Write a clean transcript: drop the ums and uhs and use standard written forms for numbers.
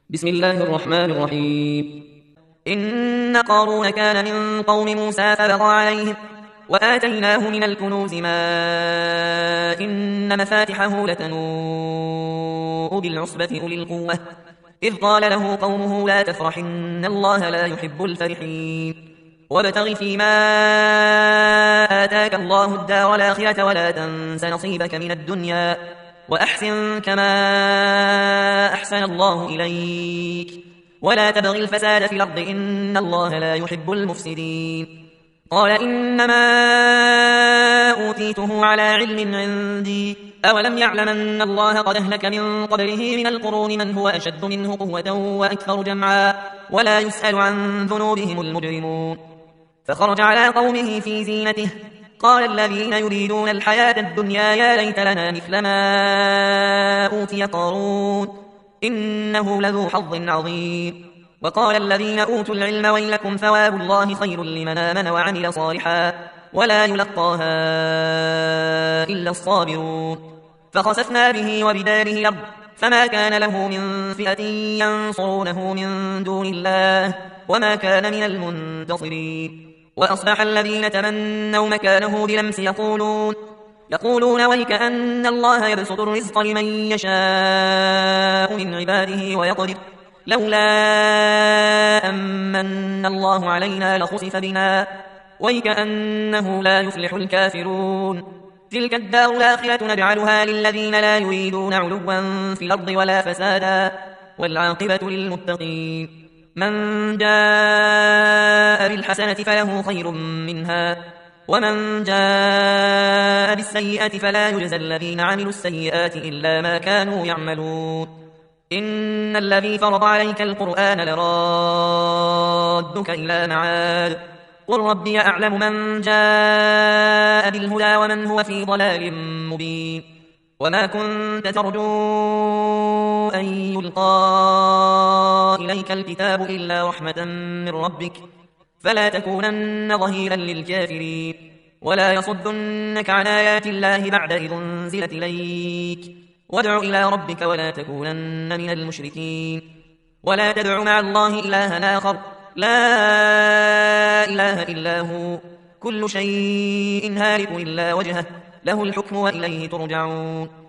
بسم الله الرحمن الرحيم. إن قارون كان من قوم موسى فبغى عليهم وآتيناه من الكنوز ما إن مفاتحه لتنوء بالعصبة أولي القوة إذ قال له قومه لا تفرح إن الله لا يحب الفرحين وابتغ فيما آتاك الله الدار الآخرة ولا تنس نصيبك من الدنيا وأحسن كما أحسن الله إليك ولا تبغ الفساد في الأرض إن الله لا يحب المفسدين. قال إنما أوتيته على علم عندي أولم يعلم أن الله قد أهلك من قبله من القرون من هو أشد منه قوة وأكثر جمعا ولا يسأل عن ذنوبهم المجرمون. فخرج على قومه في زينته قال الذين يريدون الحياة الدنيا يا ليت لنا مثل ما أوتي قارون إنه لذو حظ عظيم. وقال الذين أوتوا العلم ويلكم ثواب الله خير لمن آمن وعمل صالحا ولا يلقاها إلا الصابرون. فخسفنا به وبداره الأرض فما كان له من فئة ينصرونه من دون الله وما كان من المنتصرين. وأصبح الذين تمنوا مكانه بلمس يقولون ويكأن الله يبسط الرزق لمن يشاء من عباده ويقدر لولا أمن الله علينا لخسف بنا ويكأنه لا يفلح الكافرون. تلك الدار الآخرة نجعلها للذين لا يريدون علوا في الأرض ولا فسادا والعاقبة للمتقين. من جاء بالحسنة فله خير منها ومن جاء بالسيئة فلا يجزى الذين عملوا السيئات إلا ما كانوا يعملون. إن الذي فرض عليك القرآن لرادك إلى معاد قل ربي أعلم من جاء بالهدى ومن هو في ضلال مبين. وما كنت ترجو أن يلقى إليك الكتاب إلا رحمة من ربك فلا تكونن ظهيرا للكافرين ولا يصدنك عن آيات الله بعد إذ أنزلت إليك وادع إلى ربك ولا تكونن من المشركين. ولا تدع مع الله إلها آخر لا إله إلا هو كل شيء هالك إلا وجهه له الحكم وإليه ترجعون.